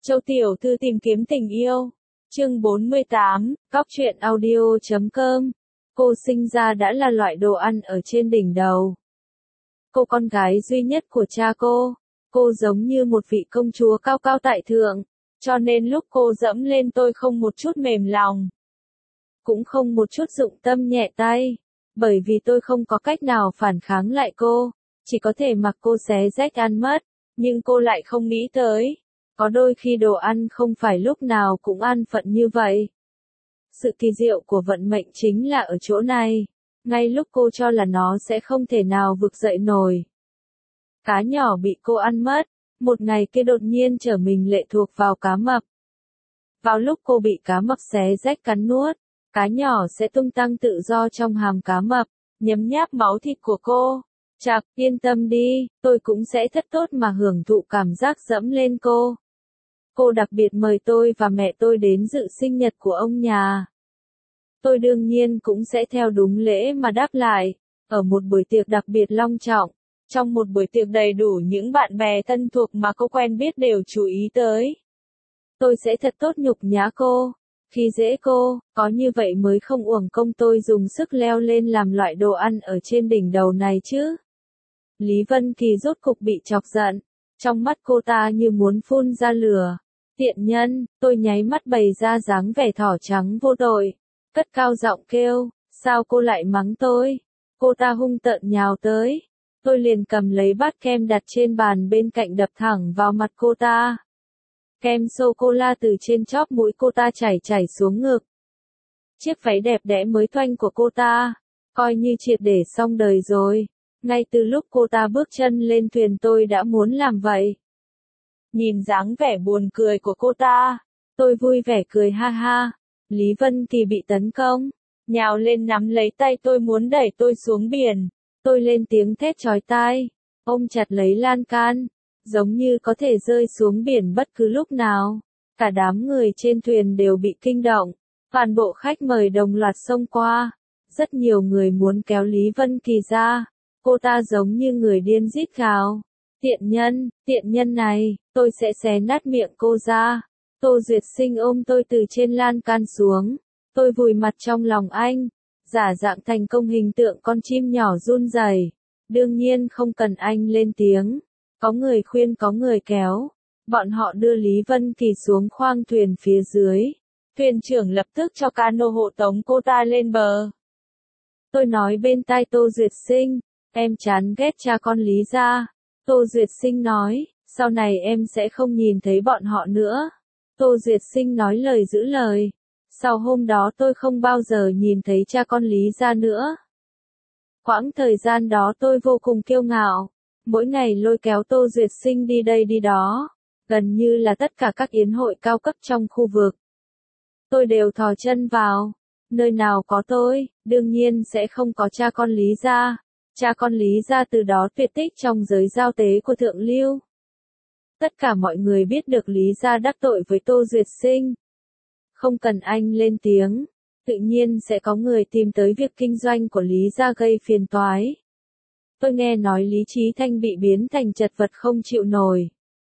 Châu Tiểu Thư tìm kiếm tình yêu. Chương 48, Góc truyện audio.com. Cô sinh ra đã là loại đồ ăn ở trên đỉnh đầu. Cô con gái duy nhất của cha cô giống như một vị công chúa cao cao tại thượng, cho nên lúc cô dẫm lên tôi không một chút mềm lòng, cũng không một chút dụng tâm nhẹ tay, bởi vì tôi không có cách nào phản kháng lại cô, chỉ có thể mặc cô xé rách ăn mất, nhưng cô lại không nghĩ tới. Có đôi khi đồ ăn không phải lúc nào cũng an phận như vậy. Sự kỳ diệu của vận mệnh chính là ở chỗ này. Ngay lúc cô cho là nó sẽ không thể nào vực dậy nổi, cá nhỏ bị cô ăn mất, một ngày kia đột nhiên trở mình lệ thuộc vào cá mập. Vào lúc cô bị cá mập xé rách cắn nuốt, cá nhỏ sẽ tung tăng tự do trong hàm cá mập, nhấm nháp máu thịt của cô. Chạc, yên tâm đi, tôi cũng sẽ thật tốt mà hưởng thụ cảm giác dẫm lên cô. Cô đặc biệt mời tôi và mẹ tôi đến dự sinh nhật của ông nhà. Tôi đương nhiên cũng sẽ theo đúng lễ mà đáp lại, ở một buổi tiệc đặc biệt long trọng. Trong một buổi tiệc đầy đủ những bạn bè thân thuộc mà cô quen biết đều chú ý tới. Tôi sẽ thật tốt nhục nhã cô, khi dễ cô, có như vậy mới không uổng công tôi dùng sức leo lên làm loại đồ ăn ở trên đỉnh đầu này chứ. Lý Vân Kỳ rốt cục bị chọc giận, trong mắt cô ta như muốn phun ra lửa. Tiện nhân, tôi nháy mắt bày ra dáng vẻ thỏ trắng vô tội, cất cao giọng kêu, sao cô lại mắng tôi? Cô ta hung tợn nhào tới, tôi liền cầm lấy bát kem đặt trên bàn bên cạnh đập thẳng vào mặt cô ta. Kem sô-cô-la từ trên chóp mũi cô ta chảy xuống ngực. Chiếc váy đẹp đẽ mới toanh của cô ta, coi như triệt để xong đời rồi. Ngay từ lúc cô ta bước chân lên thuyền tôi đã muốn làm vậy. Nhìn dáng vẻ buồn cười của cô ta, tôi vui vẻ cười ha ha. Lý Vân Kỳ bị tấn công, nhào lên nắm lấy tay tôi muốn đẩy tôi xuống biển. Tôi lên tiếng thét chói tai, ôm chặt lấy lan can, giống như có thể rơi xuống biển bất cứ lúc nào. Cả đám người trên thuyền đều bị kinh động, toàn bộ khách mời đồng loạt xông qua. Rất nhiều người muốn kéo Lý Vân Kỳ ra, cô ta giống như người điên rít gào. Tiện nhân này, tôi sẽ xé nát miệng cô ra. Tô Duyệt Sinh ôm tôi từ trên lan can xuống, tôi vùi mặt trong lòng anh, giả dạng thành công hình tượng con chim nhỏ run rẩy. Đương nhiên không cần anh lên tiếng, có người khuyên có người kéo, bọn họ đưa Lý Vân Kỳ xuống khoang thuyền phía dưới. Thuyền trưởng lập tức cho cano hộ tống cô ta lên bờ. Tôi nói bên tai Tô Duyệt Sinh, em chán ghét cha con Lý gia. Tô Duyệt Sinh nói, sau này em sẽ không nhìn thấy bọn họ nữa. Tô Duyệt Sinh nói lời giữ lời. Sau hôm đó tôi không bao giờ nhìn thấy cha con Lý gia nữa. Quãng thời gian đó tôi vô cùng kiêu ngạo. Mỗi ngày lôi kéo Tô Duyệt Sinh đi đây đi đó. Gần như là tất cả các yến hội cao cấp trong khu vực. Tôi đều thò chân vào. Nơi nào có tôi, đương nhiên sẽ không có cha con Lý gia. Cha con Lý gia từ đó tuyệt tích trong giới giao tế của thượng lưu. Tất cả mọi người biết được Lý gia đắc tội với Tô Duyệt Sinh. Không cần anh lên tiếng, tự nhiên sẽ có người tìm tới việc kinh doanh của Lý gia gây phiền toái. Tôi nghe nói Lý Chí Thanh bị biến thành chật vật không chịu nổi.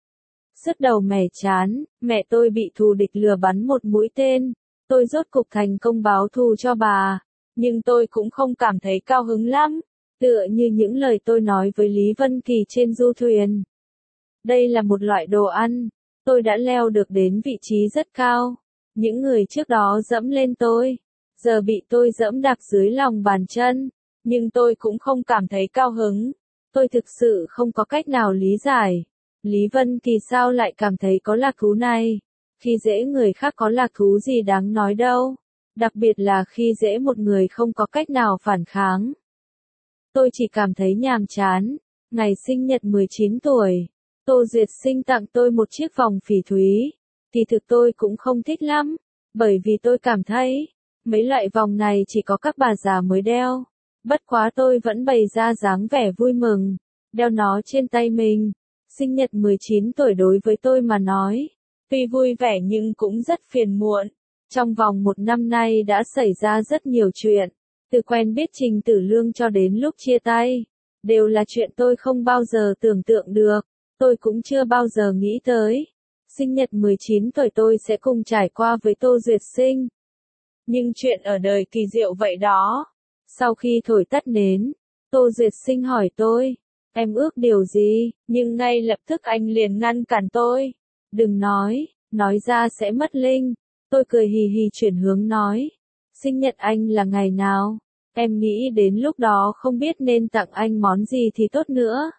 Sứt đầu mẻ chán, mẹ tôi bị thù địch lừa bắn một mũi tên. Tôi rốt cục thành công báo thù cho bà, nhưng tôi cũng không cảm thấy cao hứng lắm. Tựa như những lời tôi nói với Lý Vân Kỳ trên du thuyền. Đây là một loại đồ ăn, tôi đã leo được đến vị trí rất cao. Những người trước đó dẫm lên tôi, giờ bị tôi dẫm đạp dưới lòng bàn chân, nhưng tôi cũng không cảm thấy cao hứng. Tôi thực sự không có cách nào lý giải. Lý Vân Kỳ sao lại cảm thấy có lạc thú này? Khi dễ người khác có lạc thú gì đáng nói đâu, đặc biệt là khi dễ một người không có cách nào phản kháng. Tôi chỉ cảm thấy nhàm chán. Ngày sinh nhật 19 tuổi, Tô Duyệt Sinh tặng tôi một chiếc vòng phỉ thúy. Kỳ thực tôi cũng không thích lắm, bởi vì tôi cảm thấy, mấy loại vòng này chỉ có các bà già mới đeo. Bất quá tôi vẫn bày ra dáng vẻ vui mừng, đeo nó trên tay mình. Sinh nhật 19 tuổi đối với tôi mà nói, tuy vui vẻ nhưng cũng rất phiền muộn. Trong vòng một năm nay đã xảy ra rất nhiều chuyện. Từ quen biết Trình Tử Lương cho đến lúc chia tay, đều là chuyện tôi không bao giờ tưởng tượng được, tôi cũng chưa bao giờ nghĩ tới. sinh nhật 19 tuổi tôi sẽ cùng trải qua với Tô Duyệt Sinh. Nhưng chuyện ở đời kỳ diệu vậy đó. Sau khi thổi tắt nến, Tô Duyệt Sinh hỏi tôi, em ước điều gì, nhưng ngay lập tức anh liền ngăn cản tôi. Đừng nói ra sẽ mất linh. Tôi cười hì hì chuyển hướng nói, sinh nhật anh là ngày nào? Em nghĩ đến lúc đó không biết nên tặng anh món gì thì tốt nữa.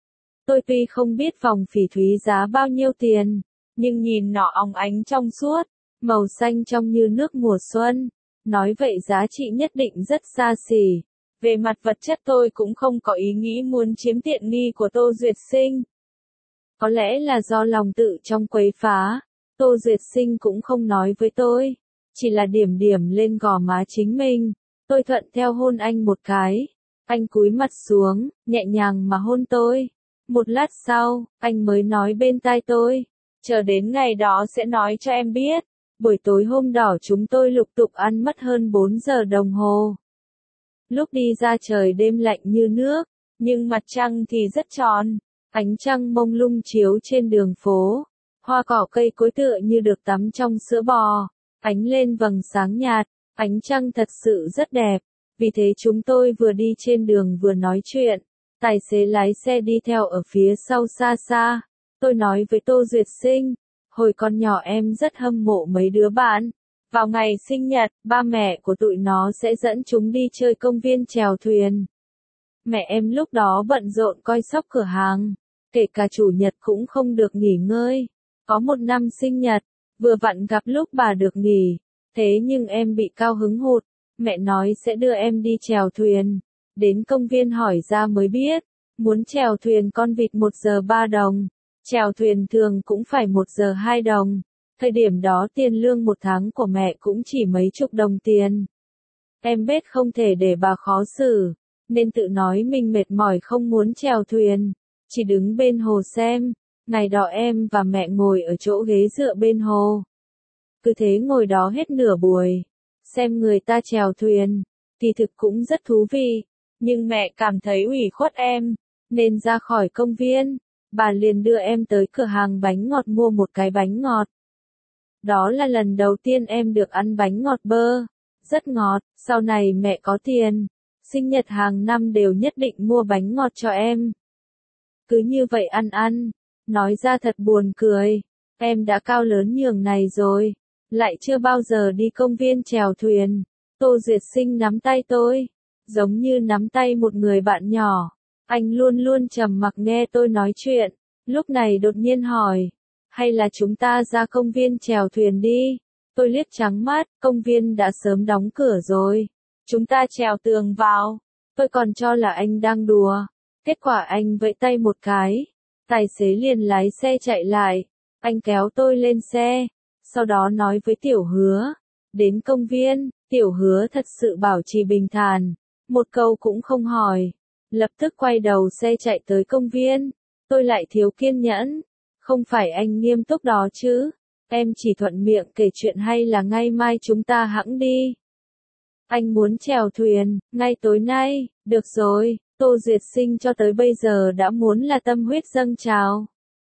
Tôi tuy không biết vòng phỉ thúy giá bao nhiêu tiền, nhưng nhìn nó óng ánh trong suốt, màu xanh trong như nước mùa xuân. Nói vậy giá trị nhất định rất xa xỉ. Về mặt vật chất tôi cũng không có ý nghĩ muốn chiếm tiện nghi của Tô Duyệt Sinh. Có lẽ là do lòng tự trọng quấy phá, Tô Duyệt Sinh cũng không nói với tôi, chỉ là điểm điểm lên gò má chính mình. Tôi thuận theo hôn anh một cái. Anh cúi mặt xuống, nhẹ nhàng mà hôn tôi. Một lát sau, anh mới nói bên tai tôi, chờ đến ngày đó sẽ nói cho em biết. Buổi tối hôm đó chúng tôi lục tục ăn mất hơn 4 giờ đồng hồ. Lúc đi ra trời đêm lạnh như nước, nhưng mặt trăng thì rất tròn. Ánh trăng mông lung chiếu trên đường phố. Hoa cỏ cây cối tựa như được tắm trong sữa bò. Ánh lên vầng sáng nhạt. Ánh trăng thật sự rất đẹp. Vì thế chúng tôi vừa đi trên đường vừa nói chuyện. Tài xế lái xe đi theo ở phía sau xa xa. Tôi nói với Tô Duyệt Sinh, hồi còn nhỏ em rất hâm mộ mấy đứa bạn. Vào ngày sinh nhật, ba mẹ của tụi nó sẽ dẫn chúng đi chơi công viên chèo thuyền. Mẹ em lúc đó bận rộn coi sóc cửa hàng, kể cả chủ nhật cũng không được nghỉ ngơi. Có một năm sinh nhật, vừa vặn gặp lúc bà được nghỉ, thế nhưng em bị cao hứng hụt, mẹ nói sẽ đưa em đi chèo thuyền. Đến công viên hỏi ra mới biết, muốn chèo thuyền con vịt 1 giờ 3 đồng, chèo thuyền thường cũng phải 1 giờ 2 đồng. Thời điểm đó tiền lương 1 tháng của mẹ cũng chỉ mấy chục đồng tiền. Em biết không thể để bà khó xử, nên tự nói mình mệt mỏi không muốn chèo thuyền, chỉ đứng bên hồ xem. Ngày đó em và mẹ ngồi ở chỗ ghế dựa bên hồ. Cứ thế ngồi đó hết nửa buổi, xem người ta chèo thuyền, kỳ thực cũng rất thú vị, nhưng mẹ cảm thấy ủy khuất em, nên ra khỏi công viên, bà liền đưa em tới cửa hàng bánh ngọt mua một cái bánh ngọt. Đó là lần đầu tiên em được ăn bánh ngọt bơ, rất ngọt. Sau này mẹ có tiền, sinh nhật hàng năm đều nhất định mua bánh ngọt cho em. Cứ như vậy ăn, nói ra thật buồn cười, em đã cao lớn nhường này rồi, lại chưa bao giờ đi công viên chèo thuyền. Tô Duyệt Sinh nắm tay tôi, giống như nắm tay một người bạn nhỏ. Anh luôn luôn trầm mặc nghe tôi nói chuyện, lúc này đột nhiên hỏi, hay là chúng ta ra công viên chèo thuyền đi? Tôi liếc trắng mắt, công viên đã sớm đóng cửa rồi. Chúng ta trèo tường vào. Tôi còn cho là anh đang đùa. Kết quả anh vẫy tay một cái. Tài xế liền lái xe chạy lại. Anh kéo tôi lên xe. Sau đó nói với Tiểu Hứa. Đến công viên, Tiểu Hứa thật sự bảo trì bình thản. Một câu cũng không hỏi. Lập tức quay đầu xe chạy tới công viên. Tôi lại thiếu kiên nhẫn. Không phải anh nghiêm túc đó chứ. Em chỉ thuận miệng kể chuyện hay là ngay mai chúng ta hẵng đi? Anh muốn chèo thuyền, ngay tối nay. Được rồi, Tô Duyệt Sinh cho tới bây giờ đã muốn là tâm huyết dâng trào.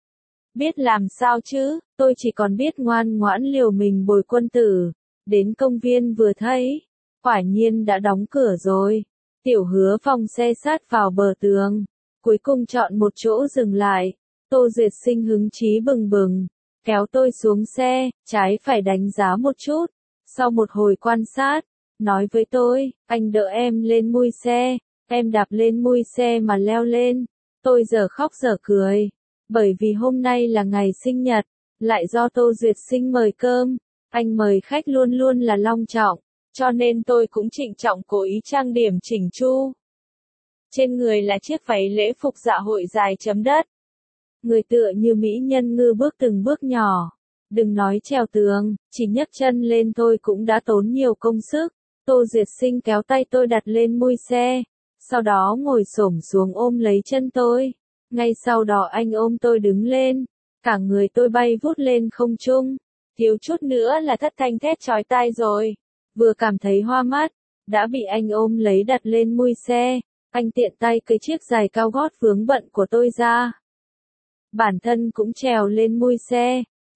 Biết làm sao chứ, tôi chỉ còn biết ngoan ngoãn liều mình bồi quân tử. Đến công viên vừa thấy, quả nhiên đã đóng cửa rồi. Tiểu Hứa phòng xe sát vào bờ tường, cuối cùng chọn một chỗ dừng lại. Tô Duyệt Sinh hứng chí bừng bừng, kéo tôi xuống xe, trái phải đánh giá một chút. Sau một hồi quan sát, nói với tôi, anh đỡ em lên mui xe. Em đạp lên mui xe mà leo lên. Tôi giờ khóc giờ cười, bởi vì hôm nay là ngày sinh nhật, lại do Tô Duyệt Sinh mời cơm. Anh mời khách luôn luôn là long trọng, cho nên tôi cũng trịnh trọng cố ý trang điểm chỉnh chu. Trên người là chiếc váy lễ phục dạ hội dài chấm đất. Người tựa như mỹ nhân ngư bước từng bước nhỏ. Đừng nói trèo tường, chỉ nhấc chân lên thôi cũng đã tốn nhiều công sức. Tô Duyệt Sinh kéo tay tôi đặt lên mui xe, sau đó ngồi xổm xuống ôm lấy chân tôi. Ngay sau đó anh ôm tôi đứng lên, cả người tôi bay vút lên không trung. Thiếu chút nữa là thất thanh thét chói tai rồi. Vừa cảm thấy hoa mắt, đã bị anh ôm lấy đặt lên mui xe. Anh tiện tay cái chiếc giày cao gót vướng bận của tôi ra. Bản thân cũng trèo lên mui xe,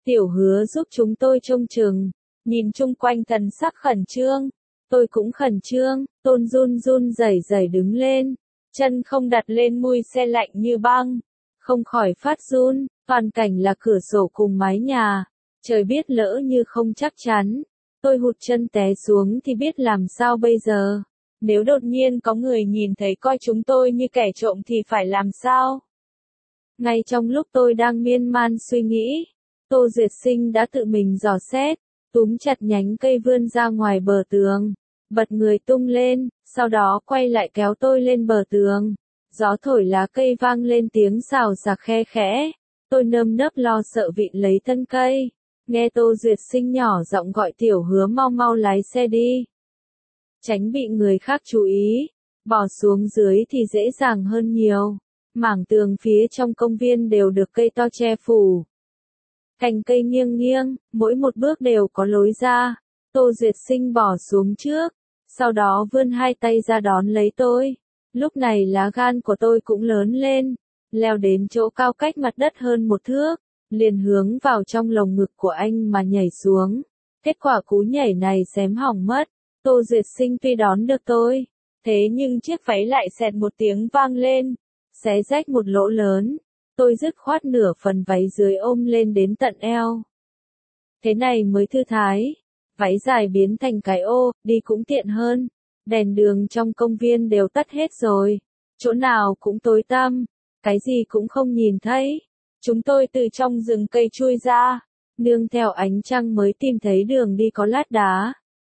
Tiểu Hứa giúp chúng tôi trông chừng, nhìn chung quanh thần sắc khẩn trương. Tôi cũng khẩn trương, Tôn run run rẩy rẩy đứng lên, chân không đặt lên mui xe lạnh như băng, không khỏi phát run, toàn cảnh là cửa sổ cùng mái nhà, trời biết lỡ như không chắc chắn, tôi hụt chân té xuống thì biết làm sao bây giờ, nếu đột nhiên có người nhìn thấy coi chúng tôi như kẻ trộm thì phải làm sao? Ngay trong lúc tôi đang miên man suy nghĩ, Tô Duyệt Sinh đã tự mình dò xét, túm chặt nhánh cây vươn ra ngoài bờ tường, bật người tung lên, sau đó quay lại kéo tôi lên bờ tường. Gió thổi lá cây vang lên tiếng xào xạc khe khẽ, tôi nơm nớp lo sợ vịn lấy thân cây, nghe Tô Duyệt Sinh nhỏ giọng gọi Tiểu Hứa mau mau lái xe đi. Tránh bị người khác chú ý, bỏ xuống dưới thì dễ dàng hơn nhiều. Mảng tường phía trong công viên đều được cây to che phủ. Cành cây nghiêng nghiêng, mỗi một bước đều có lối ra. Tô Duyệt Sinh bỏ xuống trước, sau đó vươn hai tay ra đón lấy tôi. Lúc này lá gan của tôi cũng lớn lên, leo đến chỗ cao cách mặt đất hơn một thước, liền hướng vào trong lồng ngực của anh mà nhảy xuống. Kết quả cú nhảy này xém hỏng mất. Tô Duyệt Sinh tuy đón được tôi, thế nhưng chiếc váy lại xẹt một tiếng vang lên, xé rách một lỗ lớn. Tôi dứt khoát nửa phần váy dưới ôm lên đến tận eo. Thế này mới thư thái. Váy dài biến thành cái ô, đi cũng tiện hơn. Đèn đường trong công viên đều tắt hết rồi. Chỗ nào cũng tối tăm, cái gì cũng không nhìn thấy. Chúng tôi từ trong rừng cây chui ra, nương theo ánh trăng mới tìm thấy đường đi có lát đá.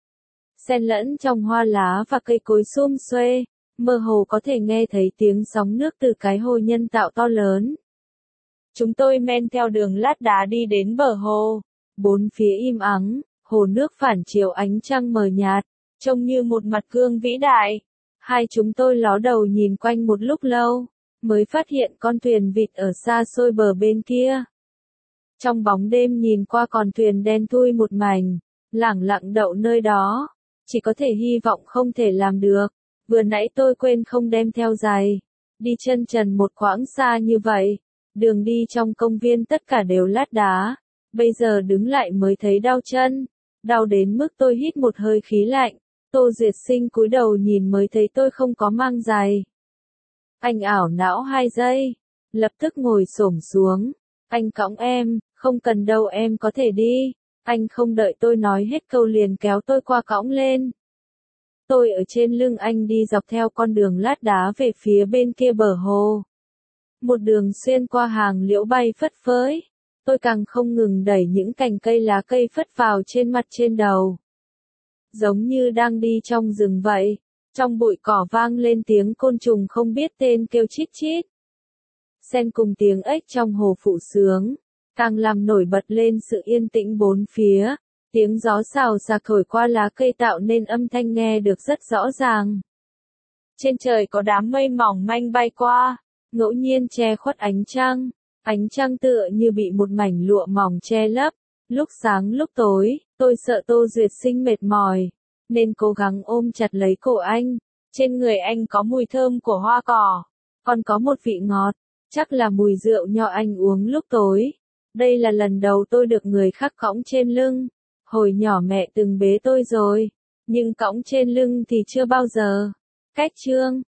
Xen lẫn trong hoa lá và cây cối sum xuê, mơ hồ có thể nghe thấy tiếng sóng nước từ cái hồ nhân tạo to lớn. Chúng tôi men theo đường lát đá đi đến bờ hồ, bốn phía im ắng, hồ nước phản chiếu ánh trăng mờ nhạt, trông như một mặt gương vĩ đại. Hai chúng tôi ló đầu nhìn quanh một lúc lâu, mới phát hiện con thuyền vịt ở xa xôi bờ bên kia. Trong bóng đêm nhìn qua con thuyền đen thui một mảnh, lẳng lặng đậu nơi đó, chỉ có thể hy vọng không thể làm được. Vừa nãy tôi quên không đem theo giày, đi chân trần một quãng xa như vậy, đường đi trong công viên tất cả đều lát đá, bây giờ đứng lại mới thấy đau chân, đau đến mức tôi hít một hơi khí lạnh. Tô Duyệt Sinh cúi đầu nhìn mới thấy tôi không có mang giày. Anh ảo não 2 giây, lập tức ngồi xổm xuống, anh cõng em, không cần đâu em có thể đi. Anh không đợi tôi nói hết câu liền kéo tôi qua cõng lên. Tôi ở trên lưng anh đi dọc theo con đường lát đá về phía bên kia bờ hồ. Một đường xuyên qua hàng liễu bay phất phới. Tôi càng không ngừng đẩy những cành cây lá cây phất vào trên mặt trên đầu. Giống như đang đi trong rừng vậy. Trong bụi cỏ vang lên tiếng côn trùng không biết tên kêu chít chít. Xen cùng tiếng ếch trong hồ phụ sướng, càng làm nổi bật lên sự yên tĩnh bốn phía. Tiếng gió xào xạc thổi qua lá cây tạo nên âm thanh nghe được rất rõ ràng. Trên trời có đám mây mỏng manh bay qua, ngẫu nhiên che khuất ánh trăng. Ánh trăng tựa như bị một mảnh lụa mỏng che lấp. Lúc sáng lúc tối, tôi sợ Tô Duyệt Sinh mệt mỏi, nên cố gắng ôm chặt lấy cổ anh. Trên người anh có mùi thơm của hoa cỏ, còn có một vị ngọt, chắc là mùi rượu nho anh uống lúc tối. Đây là lần đầu tôi được người khác cõng trên lưng. Hồi nhỏ mẹ từng bế tôi rồi, nhưng cõng trên lưng thì chưa bao giờ. Cách chương